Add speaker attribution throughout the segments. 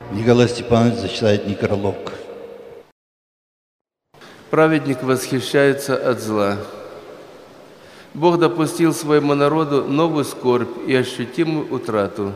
Speaker 1: Николай Степанович зачитает некролог.
Speaker 2: Праведник восхищается от зла. Бог допустил своему народу новую скорбь и ощутимую утрату.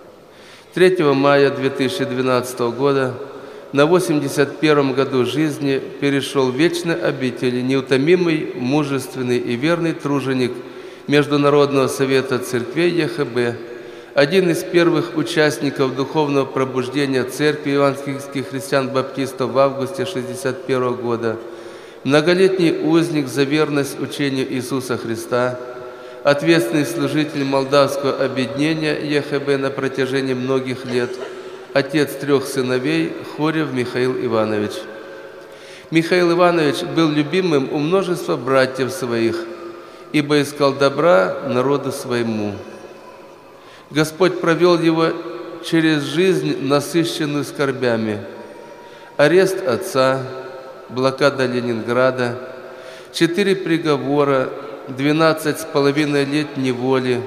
Speaker 2: 3 мая 2012 года на 81 году жизни перешел в вечные обители неутомимый, мужественный и верный труженик Международного совета церквей ЕХБ, один из первых участников духовного пробуждения Церкви евангельских христиан-баптистов в августе 1961 года, многолетний узник за верность учению Иисуса Христа, ответственный служитель молдавского объединения ЕХБ на протяжении многих лет, отец 3 сыновей Хорев Михаил Иванович. Михаил Иванович был любимым у множества братьев своих, ибо искал добра народу своему. Господь провел его через жизнь, насыщенную скорбями. Арест отца, блокада Ленинграда, 4 приговора, 12,5 лет неволи,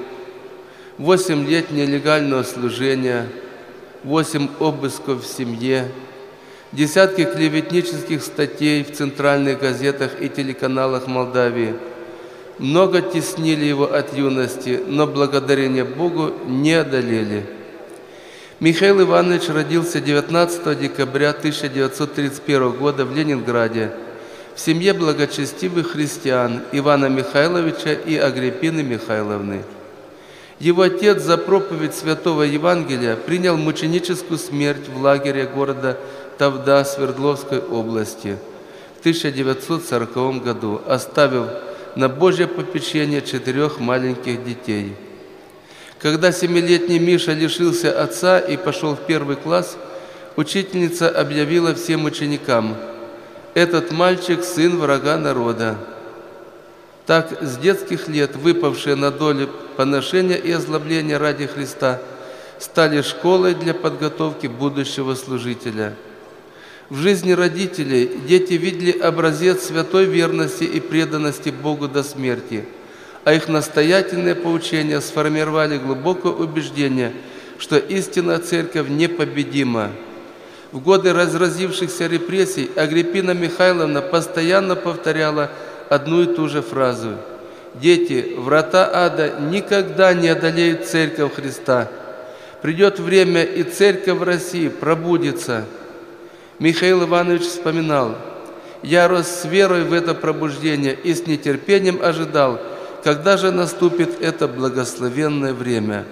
Speaker 2: 8 лет нелегального служения, 8 обысков в семье, десятки клеветнических статей в центральных газетах и телеканалах Молдавии. Много теснили его от юности, но благодарение Богу не одолели. Михаил Иванович родился 19 декабря 1931 года в Ленинграде в семье благочестивых христиан Ивана Михайловича и Агриппины Михайловны. Его отец за проповедь Святого Евангелия принял мученическую смерть в лагере города Тавда Свердловской области в 1940 году, оставив на Божье попечение 4 маленьких детей. Когда 7-летний Миша лишился отца и пошел в 1 класс, учительница объявила всем ученикам: «Этот мальчик – сын врага народа». Так, с детских лет выпавшие на долю поношения и озлобления ради Христа стали школой для подготовки будущего служителя. В жизни родителей дети видели образец святой верности и преданности Богу до смерти, а их настоятельные поучения сформировали глубокое убеждение, что истинная церковь непобедима. В годы разразившихся репрессий Агриппина Михайловна постоянно повторяла одну и ту же фразу: «Дети, врата ада никогда не одолеют Церковь Христа. Придет время, и Церковь в России пробудится». Михаил Иванович вспоминал: «Я рос с верой в это пробуждение и с нетерпением ожидал, когда же наступит это благословенное время».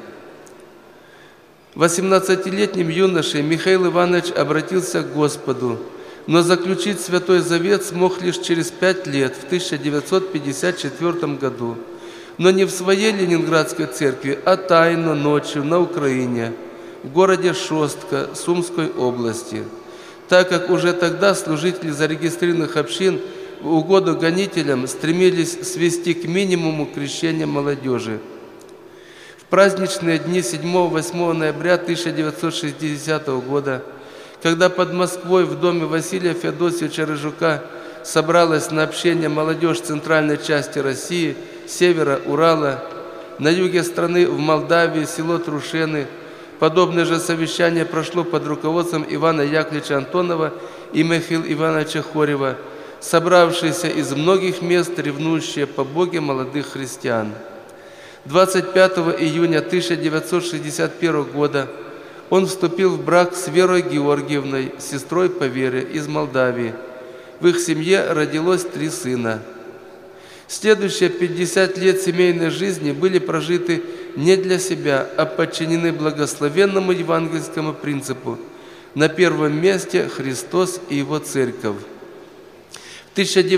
Speaker 2: 18-летним юношей Михаил Иванович обратился к Господу, но заключить Святой Завет смог лишь через 5 лет, в 1954 году, но не в своей Ленинградской церкви, а тайно, ночью, на Украине, в городе Шостка Сумской области, так как уже тогда служители зарегистрированных общин в угоду гонителям стремились свести к минимуму крещение молодежи. В праздничные дни 7-8 ноября 1960 года, когда под Москвой в доме Василия Феодосьевича Рыжука собралась на общение молодежь центральной части России, севера Урала, на юге страны в Молдавии, село Трушены, подобное же совещание прошло под руководством Ивана Яковлевича Антонова и Михаила Ивановича Хорева, собравшиеся из многих мест, ревнующие по Боге молодых христиан. 25 июня 1961 года он вступил в брак с Верой Георгиевной, сестрой по вере из Молдавии. В их семье родилось 3 сына. Следующие 50 лет семейной жизни были прожиты не для себя, а подчинены благословенному евангельскому принципу: на первом месте Христос и Его Церковь. В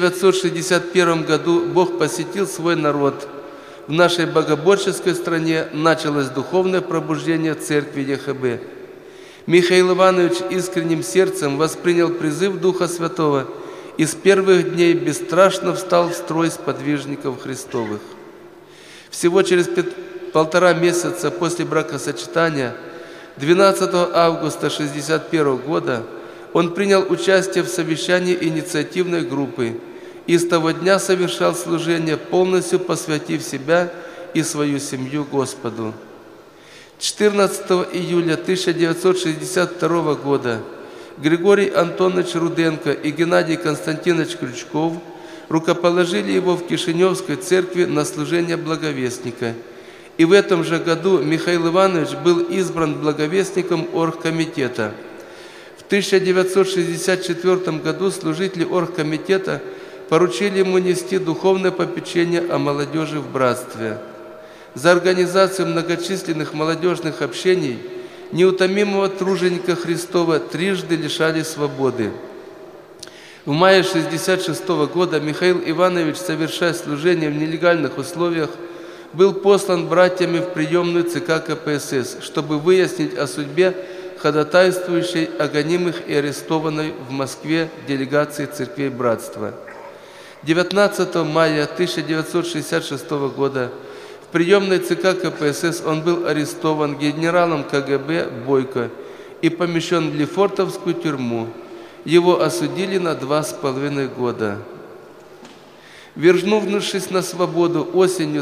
Speaker 2: 1961 году Бог посетил свой народ. В нашей богоборческой стране началось духовное пробуждение церкви ЕХБ. Михаил Иванович искренним сердцем воспринял призыв Духа Святого и с первых дней бесстрашно встал в строй сподвижников Христовых. Всего через 1,5 месяца после бракосочетания, 12 августа 1961 года, он принял участие в совещании инициативной группы и с того дня совершал служение, полностью посвятив себя и свою семью Господу. 14 июля 1962 года Григорий Антонович Руденко и Геннадий Константинович Крючков рукоположили его в Кишиневской церкви на служение благовестника. И в этом же году Михаил Иванович был избран благовестником оргкомитета. В 1964 году служители оргкомитета поручили ему нести духовное попечение о молодежи в братстве. За организацию многочисленных молодежных общений неутомимого труженика Христова трижды лишали свободы. В мае 1966 года Михаил Иванович, совершая служение в нелегальных условиях, был послан братьями в приемную ЦК КПСС, чтобы выяснить о судьбе ходатайствующей о гонимых и арестованной в Москве делегации церквей братства. 19 мая 1966 года в приемной ЦК КПСС он был арестован генералом КГБ Бойко и помещен в Лефортовскую тюрьму. Его осудили на 2,5 года. Вернувшись на свободу осенью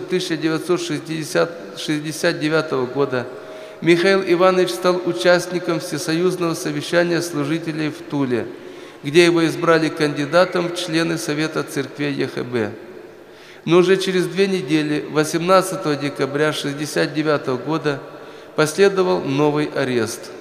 Speaker 2: 1969 года, Михаил Иванович стал участником Всесоюзного совещания служителей в Туле, где его избрали кандидатом в члены Совета церквей ЕХБ. Но уже через 2 недели, 18 декабря 1969 года, последовал новый арест.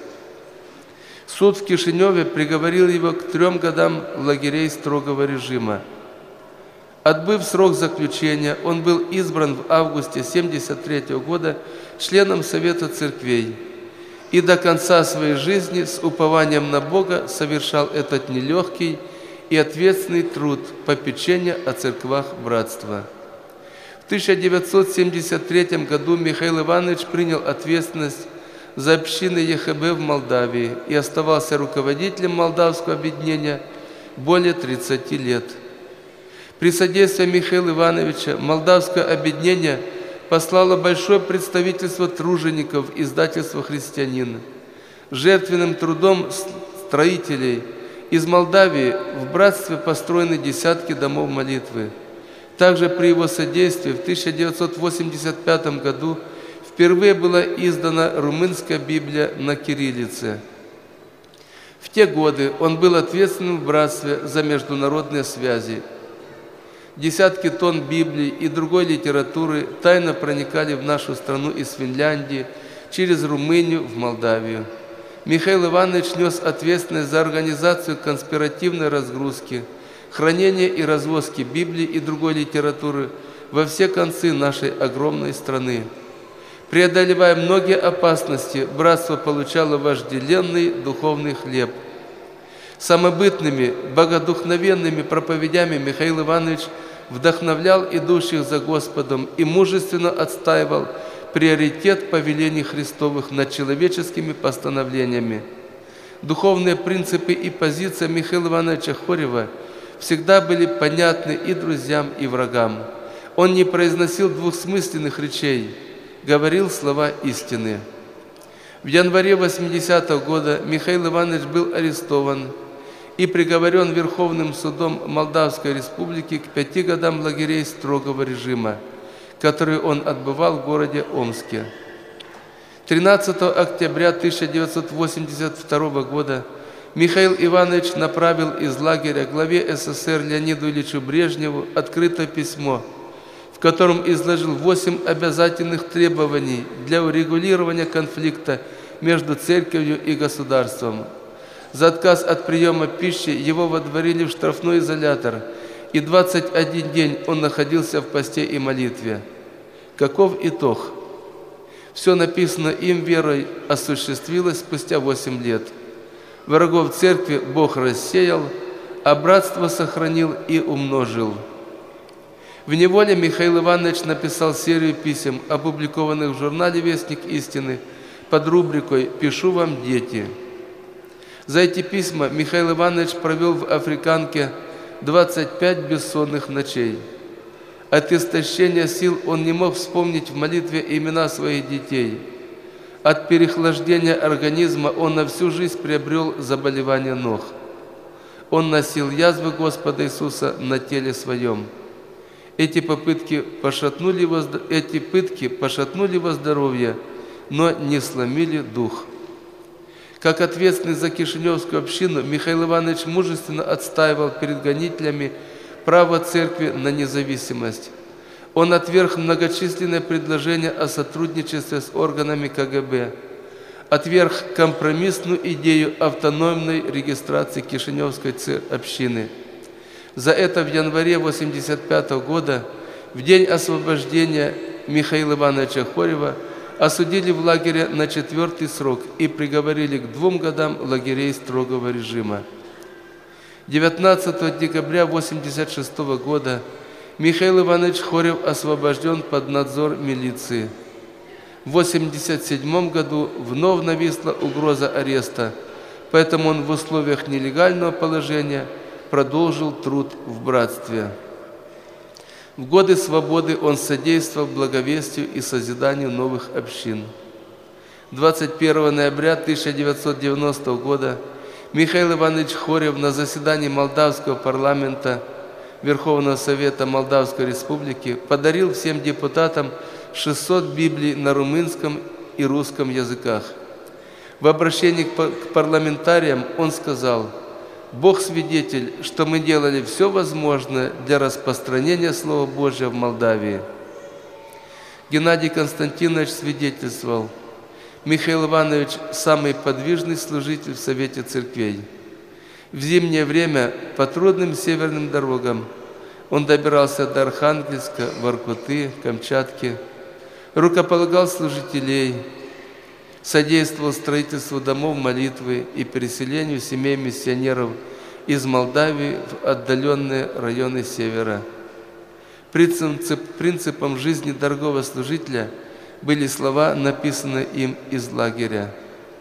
Speaker 2: Суд в Кишиневе приговорил его к 3 годам лагерей строгого режима. Отбыв срок заключения, он был избран в августе 1973 года членом Совета церквей и до конца своей жизни с упованием на Бога совершал этот нелегкий и ответственный труд попечения о церквах братства. В 1973 году Михаил Иванович принял ответственность за общины ЕХБ в Молдавии и оставался руководителем молдавского объединения более 30 лет. При содействии Михаила Ивановича молдавское объединение послало большое представительство тружеников издательства «Христианин». Жертвенным трудом строителей из Молдавии в братстве построены десятки домов молитвы. Также при его содействии в 1985 году впервые была издана румынская Библия на кириллице. В те годы он был ответственным в братстве за международные связи. Десятки тонн Библии и другой литературы тайно проникали в нашу страну из Финляндии через Румынию в Молдавию. Михаил Иванович нес ответственность за организацию конспиративной разгрузки, хранение и развозки Библии и другой литературы во все концы нашей огромной страны. Преодолевая многие опасности, братство получало вожделенный духовный хлеб. Самобытными, богодухновенными проповедями Михаил Иванович вдохновлял идущих за Господом и мужественно отстаивал приоритет повелений Христовых над человеческими постановлениями. Духовные принципы и позиция Михаила Ивановича Хорева всегда были понятны и друзьям, и врагам. Он не произносил двусмысленных речей, говорил слова истины. В январе 80-го года Михаил Иванович был арестован и приговорен Верховным судом Молдавской Республики к 5 годам лагерей строгого режима, которые он отбывал в городе Омске. 13 октября 1982 года Михаил Иванович направил из лагеря главе СССР Леониду Ильичу Брежневу открытое письмо, в котором изложил 8 обязательных требований для урегулирования конфликта между церковью и государством. За отказ от приема пищи его водворили в штрафной изолятор, и 21 день он находился в посте и молитве. Каков итог? Все написано им верой осуществилось спустя 8 лет. Врагов церкви Бог рассеял, а братство сохранил и умножил. В неволе Михаил Иванович написал серию писем, опубликованных в журнале «Вестник истины» под рубрикой «Пишу вам, дети». За эти письма Михаил Иванович провел в Африканке 25 бессонных ночей. От истощения сил он не мог вспомнить в молитве имена своих детей. От переохлаждения организма он на всю жизнь приобрел заболевание ног. Он носил язвы Господа Иисуса на теле своем. Эти пытки пошатнули его здоровье, но не сломили дух. Как ответственный за Кишиневскую общину, Михаил Иванович мужественно отстаивал перед гонителями право церкви на независимость. Он отверг многочисленные предложения о сотрудничестве с органами КГБ, отверг компромиссную идею автономной регистрации Кишиневской общины. За это в январе 1985 года, в день освобождения Михаила Ивановича Хорева, осудили в лагере на 4-й срок и приговорили к 2 годам лагерей строгого режима. 19 декабря 1986 года Михаил Иванович Хорев освобожден под надзор милиции. В 1987 году вновь нависла угроза ареста, поэтому он в условиях нелегального положения продолжил труд в братстве. В годы свободы он содействовал благовестию и созиданию новых общин. 21 ноября 1990 года Михаил Иванович Хорев на заседании Молдавского парламента Верховного Совета Молдавской Республики подарил всем депутатам 600 Библий на румынском и русском языках. В обращении к парламентариям он сказал: «Бог свидетель, что мы делали все возможное для распространения Слова Божьего в Молдавии». Геннадий Константинович свидетельствовал: Михаил Иванович – самый подвижный служитель в Совете Церквей. В зимнее время по трудным северным дорогам он добирался до Архангельска, Воркуты, Камчатки, рукополагал служителей, содействовал строительству домов молитвы и переселению семей миссионеров из Молдавии в отдаленные районы севера. Принципом жизни дорогого служителя были слова, написанные им из лагеря.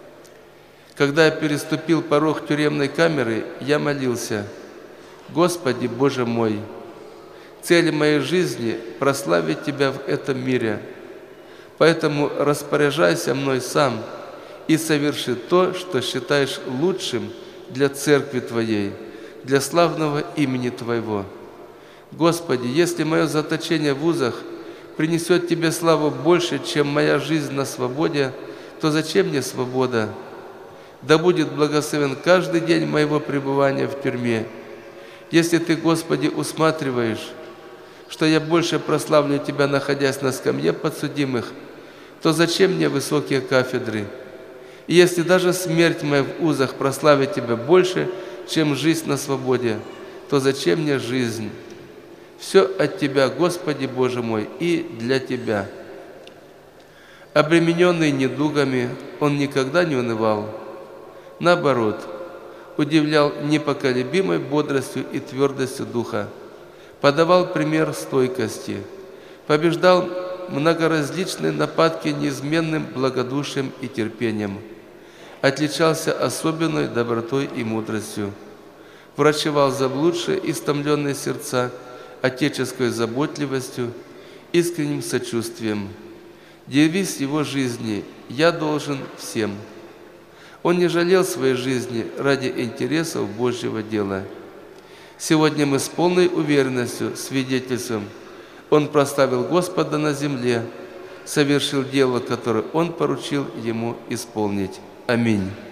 Speaker 2: Когда я переступил порог тюремной камеры, я молился: «Господи, Боже мой, цель моей жизни – прославить Тебя в этом мире. Поэтому распоряжайся мной сам и соверши то, что считаешь лучшим для церкви Твоей, для славного имени Твоего. Господи, если мое заточение в узах принесет Тебе славу больше, чем моя жизнь на свободе, то зачем мне свобода? Да будет благословен каждый день моего пребывания в тюрьме. Если Ты, Господи, усматриваешь, что я больше прославлю Тебя, находясь на скамье подсудимых, то зачем мне высокие кафедры? И если даже смерть моя в узах прославит Тебя больше, чем жизнь на свободе, то зачем мне жизнь? Все от Тебя, Господи Боже мой, и для Тебя». Обремененный недугами, он никогда не унывал. Наоборот, удивлял непоколебимой бодростью и твердостью духа, подавал пример стойкости, побеждал многоразличные нападки неизменным благодушием и терпением, отличался особенной добротой и мудростью, врачевал заблудшие и истомленные сердца отеческой заботливостью, искренним сочувствием. Девиз его жизни «Я должен всем». Он не жалел своей жизни ради интересов Божьего дела. Сегодня мы с полной уверенностью свидетельствуем: он прославил Господа на земле, совершил дело, которое Он поручил ему исполнить. Аминь.